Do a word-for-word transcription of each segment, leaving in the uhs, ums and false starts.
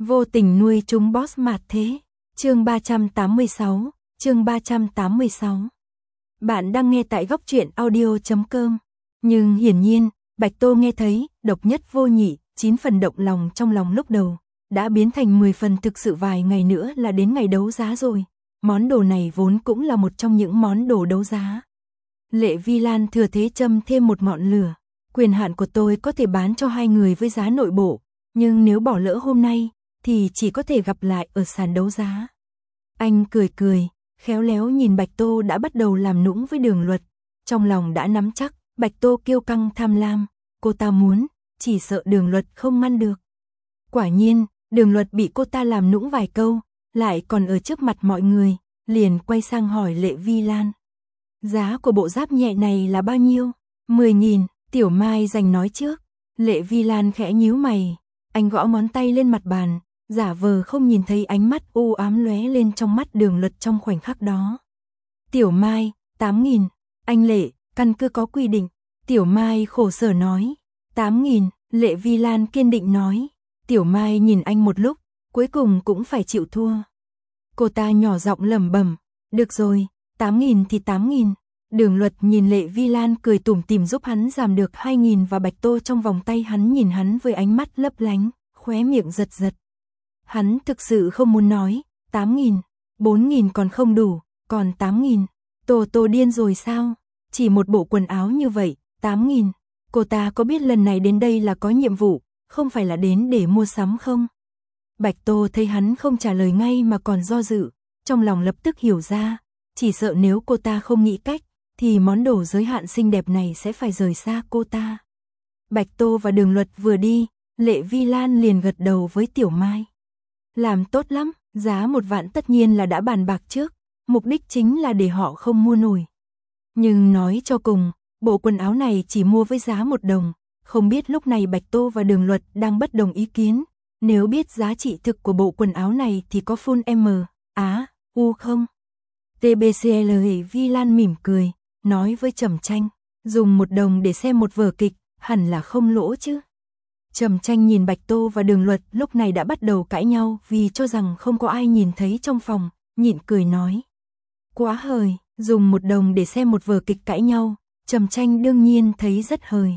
Vô tình nuôi chúng boss mạt thế. Chương ba trăm tám mươi sáu, chương ba trăm tám mươi sáu. Bạn đang nghe tại góc truyện audio chấm com. Nhưng hiển nhiên, Bạch Tô nghe thấy, độc nhất vô nhị, chín phần động lòng trong lòng lúc đầu, đã biến thành mười phần thực sự vài ngày nữa là đến ngày đấu giá rồi. Món đồ này vốn cũng là một trong những món đồ đấu giá. Lệ Vi Lan thừa thế châm thêm một ngọn lửa. Quyền hạn của tôi có thể bán cho hai người với giá nội bộ, nhưng nếu bỏ lỡ hôm nay, thì chỉ có thể gặp lại ở sàn đấu giá. Anh cười cười, khéo léo nhìn Bạch Tô đã bắt đầu làm nũng với Đường Luật. Trong lòng đã nắm chắc, Bạch Tô kiêu căng tham lam, cô ta muốn, chỉ sợ Đường Luật không ngăn được. Quả nhiên, Đường Luật bị cô ta làm nũng vài câu, lại còn ở trước mặt mọi người, liền quay sang hỏi Lệ Vi Lan. Giá của bộ giáp nhẹ này là bao nhiêu? mười nghìn, Tiểu Mai giành nói trước. Lệ Vi Lan khẽ nhíu mày, anh gõ ngón tay lên mặt bàn, giả vờ không nhìn thấy ánh mắt u ám lóe lên trong mắt Đường Luật trong khoảnh khắc đó. Tiểu Mai, tám nghìn. Anh Lệ, căn cứ có quy định. Tiểu Mai khổ sở nói. tám nghìn, Lệ Vi Lan kiên định nói. Tiểu Mai nhìn anh một lúc, cuối cùng cũng phải chịu thua. Cô ta nhỏ giọng lẩm bẩm, được rồi, tám nghìn thì tám nghìn. Đường Luật nhìn Lệ Vi Lan cười tủm tỉm giúp hắn giảm được hai nghìn và Bạch Tô trong vòng tay hắn nhìn hắn với ánh mắt lấp lánh, khóe miệng giật giật. Hắn thực sự không muốn nói, tám nghìn, bốn nghìn còn không đủ, còn tám nghìn. Tô Tô điên rồi sao? Chỉ một bộ quần áo như vậy, tám nghìn. Cô ta có biết lần này đến đây là có nhiệm vụ, không phải là đến để mua sắm không? Bạch Tô thấy hắn không trả lời ngay mà còn do dự, trong lòng lập tức hiểu ra, chỉ sợ nếu cô ta không nghĩ cách, thì món đồ giới hạn xinh đẹp này sẽ phải rời xa cô ta. Bạch Tô và Đường Luật vừa đi, Lệ Vi Lan liền gật đầu với Tiểu Mai. Làm tốt lắm, giá một vạn tất nhiên là đã bàn bạc trước, mục đích chính là để họ không mua nổi. Nhưng nói cho cùng, bộ quần áo này chỉ mua với giá một đồng, không biết lúc này Bạch Tô và Đường Luật đang bất đồng ý kiến, nếu biết giá trị thực của bộ quần áo này thì có full M, Á, U không? tê bê xê lờ Vi Lan mỉm cười, nói với Trầm Tranh, dùng một đồng để xem một vở kịch, hẳn là không lỗ chứ. Trầm Tranh nhìn Bạch Tô và Đường Luật lúc này đã bắt đầu cãi nhau vì cho rằng không có ai nhìn thấy trong phòng, nhịn cười nói. Quá hời, dùng một đồng để xem một vở kịch cãi nhau, Trầm Tranh đương nhiên thấy rất hời.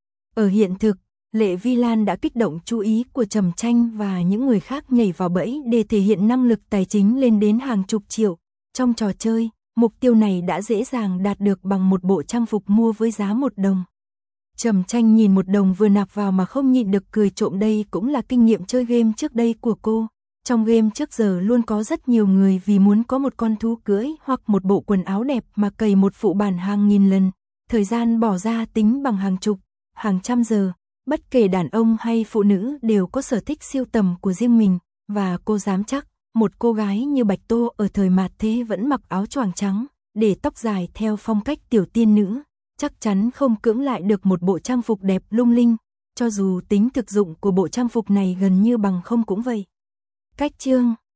Ở hiện thực, Lệ Vi Lan đã kích động chú ý của Trầm Tranh và những người khác nhảy vào bẫy để thể hiện năng lực tài chính lên đến hàng chục triệu. Trong trò chơi, mục tiêu này đã dễ dàng đạt được bằng một bộ trang phục mua với giá một đồng. Trầm Tranh nhìn một đồng vừa nạp vào mà không nhịn được cười trộm, đây cũng là kinh nghiệm chơi game trước đây của cô. Trong game trước giờ luôn có rất nhiều người vì muốn có một con thú cưỡi hoặc một bộ quần áo đẹp mà cày một phụ bản hàng nghìn lần, thời gian bỏ ra tính bằng hàng chục, hàng trăm giờ. Bất kể đàn ông hay phụ nữ đều có sở thích siêu tầm của riêng mình, và cô dám chắc, một cô gái như Bạch Tô ở thời mạt thế vẫn mặc áo choàng trắng, để tóc dài theo phong cách tiểu tiên nữ, chắc chắn không cưỡng lại được một bộ trang phục đẹp lung linh, cho dù tính thực dụng của bộ trang phục này gần như bằng không cũng vậy. Cách chương